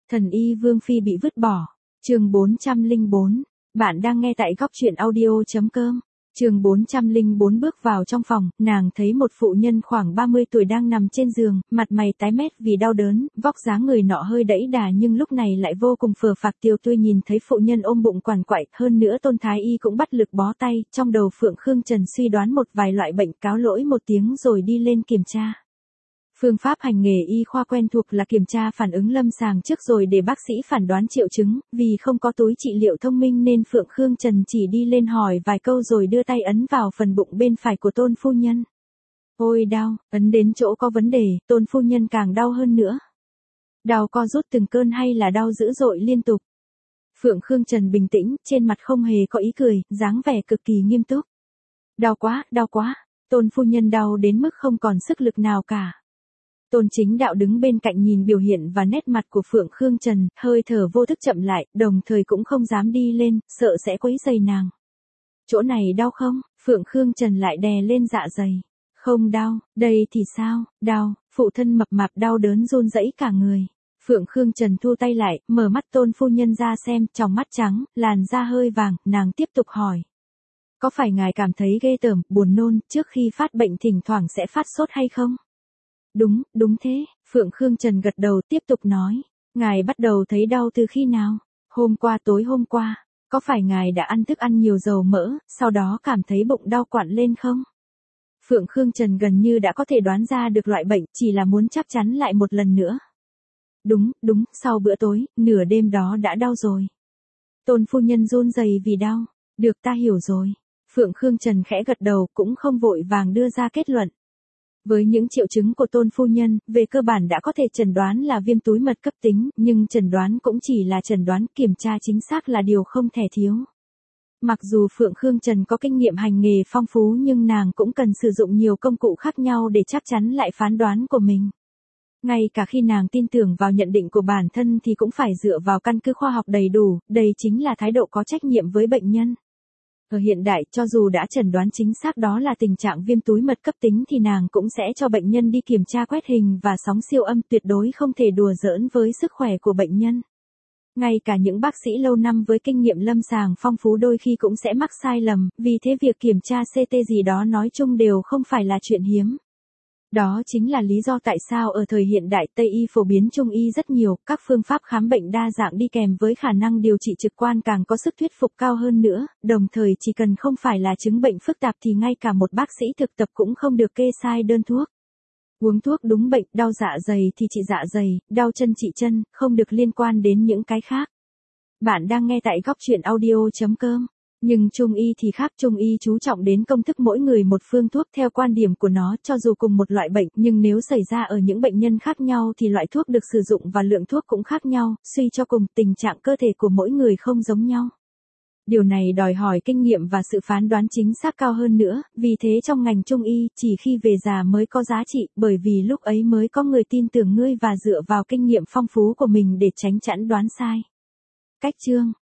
Thần y Vương Phi bị vứt bỏ. Chương 404. Bạn đang nghe tại góc truyện audio.com. Chương 404. Bước vào trong phòng, nàng thấy một phụ nhân khoảng 30 tuổi đang nằm trên giường, mặt mày tái mét vì đau đớn, vóc dáng người nọ hơi đẫy đà nhưng lúc này lại vô cùng phờ phạc tiêu tươi. Nhìn thấy phụ nhân ôm bụng quằn quại, hơn nữa Tôn Thái Y cũng bắt lực bó tay, trong đầu Phượng Khương Trần suy đoán một vài loại bệnh, cáo lỗi một tiếng rồi đi lên kiểm tra. Phương pháp hành nghề y khoa quen thuộc là kiểm tra phản ứng lâm sàng trước rồi để bác sĩ phản đoán triệu chứng, vì không có túi trị liệu thông minh nên Phượng Khương Trần chỉ đi lên hỏi vài câu rồi đưa tay ấn vào phần bụng bên phải của Tôn phu nhân. Ôi đau, ấn đến chỗ có vấn đề, Tôn phu nhân càng đau hơn nữa. Đau co rút từng cơn hay là đau dữ dội liên tục? Phượng Khương Trần bình tĩnh, trên mặt không hề có ý cười, dáng vẻ cực kỳ nghiêm túc. Đau quá, Tôn phu nhân đau đến mức không còn sức lực nào cả. Tôn Chính Đạo đứng bên cạnh nhìn biểu hiện và nét mặt của Phượng Khương Trần, hơi thở vô thức chậm lại, đồng thời cũng không dám đi lên, sợ sẽ quấy rầy nàng. Chỗ này đau không? Phượng Khương Trần lại đè lên dạ dày. Không đau, đây thì sao? Đau, phụ thân mập mạp đau đớn run rẩy cả người. Phượng Khương Trần thu tay lại, mở mắt Tôn phu nhân ra xem, trong mắt trắng, làn da hơi vàng, nàng tiếp tục hỏi. Có phải ngài cảm thấy ghê tởm, buồn nôn, trước khi phát bệnh thỉnh thoảng sẽ phát sốt hay không? Đúng thế, Phượng Khương Trần gật đầu tiếp tục nói. Ngài bắt đầu thấy đau từ khi nào? Tối hôm qua, có phải ngài đã ăn thức ăn nhiều dầu mỡ, sau đó cảm thấy bụng đau quặn lên không? Phượng Khương Trần gần như đã có thể đoán ra được loại bệnh, chỉ là muốn chắc chắn lại một lần nữa. Đúng, sau bữa tối, nửa đêm đó đã đau rồi. Tôn phu nhân run rẩy vì đau. Được, ta hiểu rồi. Phượng Khương Trần khẽ gật đầu, cũng không vội vàng đưa ra kết luận. Với những triệu chứng của Tôn phu nhân, về cơ bản đã có thể chẩn đoán là viêm túi mật cấp tính, nhưng chẩn đoán cũng chỉ là chẩn đoán, kiểm tra chính xác là điều không thể thiếu. Mặc dù Phượng Khương Trần có kinh nghiệm hành nghề phong phú nhưng nàng cũng cần sử dụng nhiều công cụ khác nhau để chắc chắn lại phán đoán của mình. Ngay cả khi nàng tin tưởng vào nhận định của bản thân thì cũng phải dựa vào căn cứ khoa học đầy đủ, đây chính là thái độ có trách nhiệm với bệnh nhân. Ở hiện đại, cho dù đã chẩn đoán chính xác đó là tình trạng viêm túi mật cấp tính thì nàng cũng sẽ cho bệnh nhân đi kiểm tra quét hình và sóng siêu âm, tuyệt đối không thể đùa giỡn với sức khỏe của bệnh nhân. Ngay cả những bác sĩ lâu năm với kinh nghiệm lâm sàng phong phú đôi khi cũng sẽ mắc sai lầm, vì thế việc kiểm tra CT gì đó nói chung đều không phải là chuyện hiếm. Đó chính là lý do tại sao ở thời hiện đại Tây y phổ biến Trung y rất nhiều, các phương pháp khám bệnh đa dạng đi kèm với khả năng điều trị trực quan càng có sức thuyết phục cao hơn nữa, đồng thời chỉ cần không phải là chứng bệnh phức tạp thì ngay cả một bác sĩ thực tập cũng không được kê sai đơn thuốc. Uống thuốc đúng bệnh, đau dạ dày thì trị dạ dày, đau chân trị chân, không được liên quan đến những cái khác. Bạn đang nghe tại góc truyện audio.com. Nhưng Trung y thì khác, Trung y chú trọng đến công thức mỗi người một phương thuốc theo quan điểm của nó, cho dù cùng một loại bệnh, nhưng nếu xảy ra ở những bệnh nhân khác nhau thì loại thuốc được sử dụng và lượng thuốc cũng khác nhau, suy cho cùng tình trạng cơ thể của mỗi người không giống nhau. Điều này đòi hỏi kinh nghiệm và sự phán đoán chính xác cao hơn nữa, vì thế trong ngành Trung y, chỉ khi về già mới có giá trị, bởi vì lúc ấy mới có người tin tưởng ngươi và dựa vào kinh nghiệm phong phú của mình để tránh chẩn đoán sai. Cách chương